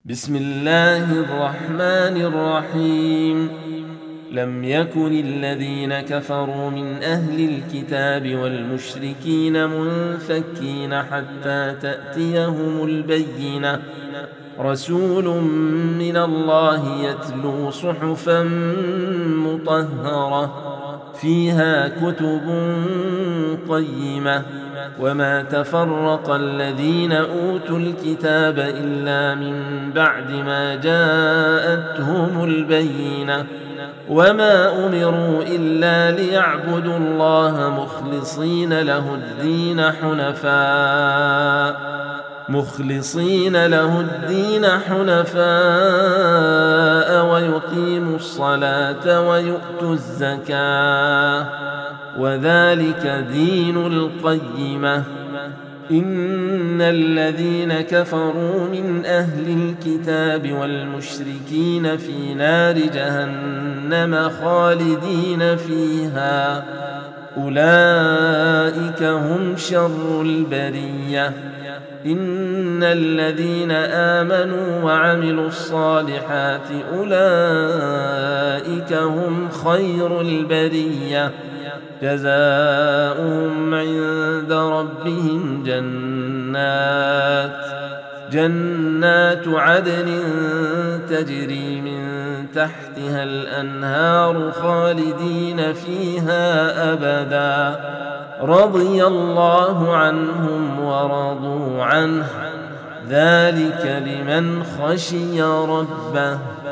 بسم الله الرحمن الرحيم. لم يكن الذين كفروا من أهل الكتاب والمشركين منفكين حتى تأتيهم البينة، رسول من الله يتلو صحفا مطهرة فيها كتب قيمة. وما تفرق الذين أوتوا الكتاب إلا من بعد ما جاءتهم البينة، وما أمروا إلا ليعبدوا الله مخلصين له الدين حنفاء ويقيموا الصلاة ويؤتوا الزكاة، وذلك دين القيمة. إن الذين كفروا من أهل الكتاب والمشركين في نار جهنم خالدين فيها، أولئك هم شر البرية. إن الذين آمنوا وعملوا الصالحات أولئك هم خير البرية، جزاؤهم عند ربهم جنات عدن تجري من تحتها الأنهار خالدين فيها أبدا، رضي الله عنهم ورضوا عنه، ذلك لمن خشي ربه.